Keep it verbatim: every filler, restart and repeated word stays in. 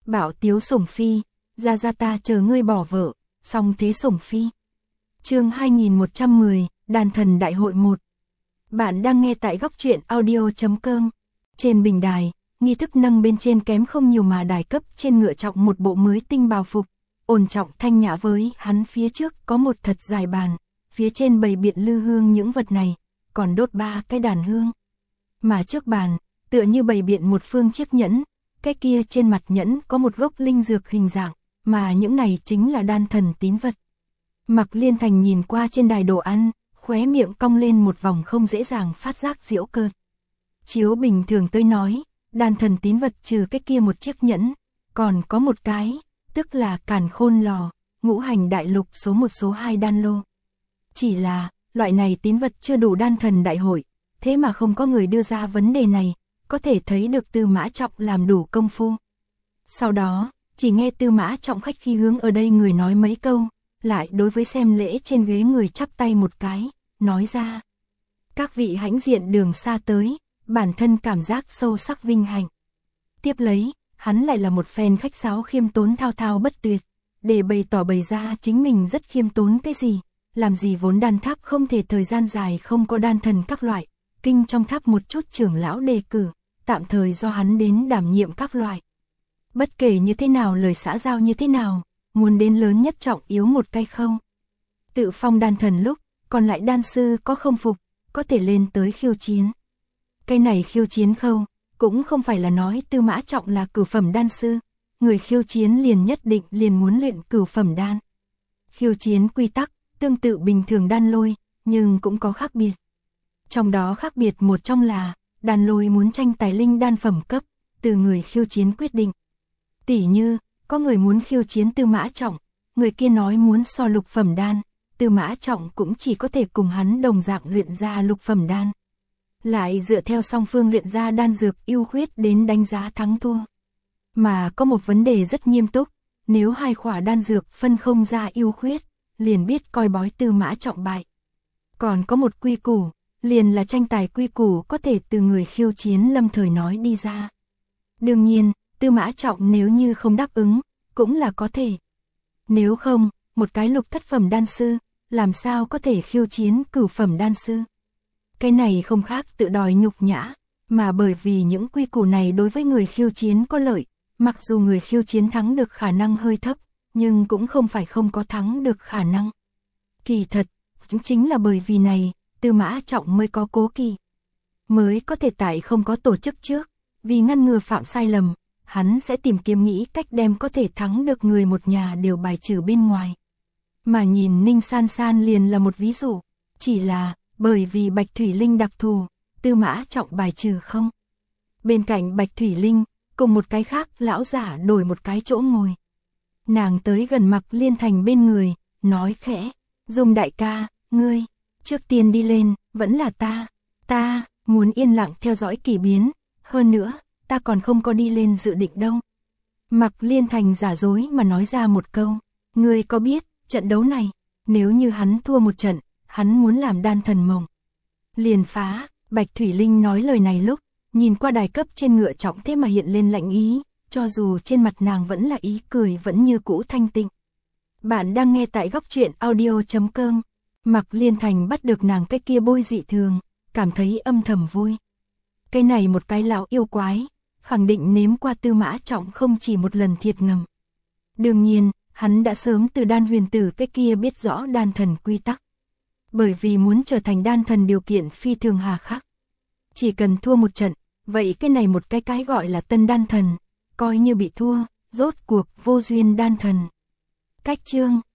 Bảo tiếu sủng phi, ra ra ta chờ ngươi bỏ vợ, song thế sủng phi. Chương hai nghìn một trăm mười, Đan thần đại hội một. Bạn đang nghe tại góc truyện audio chấm com. Trên bình đài, nghi thức nâng bên trên kém không nhiều mà đài cấp trên ngựa trọng một bộ mới tinh bào phục, ổn trọng thanh nhã với hắn phía trước có một thật dài bàn, phía trên bày biện lư hương những vật này, còn đốt ba cái đàn hương. Mà trước bàn, tựa như bày biện một phương chiếc nhẫn, cái kia trên mặt nhẫn có một gốc linh dược hình dạng, mà những này chính là đan thần tín vật. Mạc Liên Thành nhìn qua trên đài đồ ăn, khóe miệng cong lên một vòng không dễ dàng phát giác giễu cợt. Chiếu bình thường tôi nói, đan thần tín vật trừ cái kia một chiếc nhẫn, còn có một cái, tức là càn khôn lò, ngũ hành đại lục số một số hai đan lô. Chỉ là, loại này tín vật chưa đủ đan thần đại hội, thế mà không có người đưa ra vấn đề này, có thể thấy được Tư Mã Trọng làm đủ công phu. Sau đó, chỉ nghe Tư Mã Trọng khách khí hướng ở đây người nói mấy câu, lại đối với xem lễ trên ghế người chắp tay một cái, nói ra. Các vị hãnh diện đường xa tới, bản thân cảm giác sâu sắc vinh hạnh. Tiếp lấy, hắn lại là một phen khách sáo khiêm tốn thao thao bất tuyệt, để bày tỏ bày ra chính mình rất khiêm tốn cái gì, làm gì vốn đan tháp không thể thời gian dài không có đan thần các loại, kinh trong tháp một chút trưởng lão đề cử, tạm thời do hắn đến đảm nhiệm các loại. Bất kể như thế nào lời xã giao như thế nào, muốn đến lớn nhất trọng yếu một cái không. Tự phong đan thần lúc, còn lại đan sư có không phục, có thể lên tới khiêu chiến. Cái này khiêu chiến khâu, cũng không phải là nói Tư Mã Trọng là cửu phẩm đan sư, người khiêu chiến liền nhất định liền muốn luyện cửu phẩm đan. Khiêu chiến quy tắc, tương tự bình thường đan lôi, nhưng cũng có khác biệt. Trong đó khác biệt một trong là, đan lôi muốn tranh tài linh đan phẩm cấp, từ người khiêu chiến quyết định. Tỉ như, có người muốn khiêu chiến Tư Mã Trọng, người kia nói muốn so lục phẩm đan, Tư Mã Trọng cũng chỉ có thể cùng hắn đồng dạng luyện ra lục phẩm đan. Lại dựa theo song phương luyện ra đan dược ưu khuyết đến đánh giá thắng thua. Mà có một vấn đề rất nghiêm túc, nếu hai khỏa đan dược phân không ra ưu khuyết, liền biết coi bói Tư Mã Trọng bại. Còn có một quy củ, liền là tranh tài quy củ có thể từ người khiêu chiến lâm thời nói đi ra. Đương nhiên, Tư Mã Trọng nếu như không đáp ứng, cũng là có thể. Nếu không, một cái lục thất phẩm đan sư, làm sao có thể khiêu chiến cửu phẩm đan sư? Cái này không khác tự đòi nhục nhã, mà bởi vì những quy củ này đối với người khiêu chiến có lợi, mặc dù người khiêu chiến thắng được khả năng hơi thấp, nhưng cũng không phải không có thắng được khả năng. Kỳ thật, chính là bởi vì này, Tư Mã Trọng mới có cố kỵ, mới có thể tại không có tổ chức trước, vì ngăn ngừa phạm sai lầm, hắn sẽ tìm kiếm nghĩ cách đem có thể thắng được người một nhà đều bài trừ bên ngoài. Mà nhìn Ninh San San liền là một ví dụ, chỉ là bởi vì Bạch Thủy Linh đặc thù, Tư Mã Trọng bài trừ không. Bên cạnh Bạch Thủy Linh, cùng một cái khác lão giả đổi một cái chỗ ngồi. Nàng tới gần Mạc Liên Thành bên người, nói khẽ, Dung đại ca, ngươi, trước tiên đi lên, vẫn là ta, ta, muốn yên lặng theo dõi kỳ biến, hơn nữa, ta còn không có đi lên dự định đâu. Mạc Liên Thành giả dối mà nói ra một câu, ngươi có biết, trận đấu này, nếu như hắn thua một trận, hắn muốn làm đan thần mộng. Liền phá, Bạch Thủy Linh nói lời này lúc, nhìn qua đài cấp trên ngựa trọng thế mà hiện lên lạnh ý, cho dù trên mặt nàng vẫn là ý cười vẫn như cũ thanh tịnh. Bạn đang nghe tại góc truyện audio chấm com. Mạc Liên Thành bắt được nàng cái kia bôi dị thường, cảm thấy âm thầm vui. Cái này một cái lão yêu quái, khẳng định nếm qua Tư Mã Trọng không chỉ một lần thiệt ngầm. Đương nhiên, hắn đã sớm từ đan huyền tử cái kia biết rõ đan thần quy tắc. Bởi vì muốn trở thành đan thần điều kiện phi thường hà khắc. Chỉ cần thua một trận, vậy cái này một cái cái gọi là tân đan thần, coi như bị thua, rốt cuộc vô duyên đan thần. Cách chương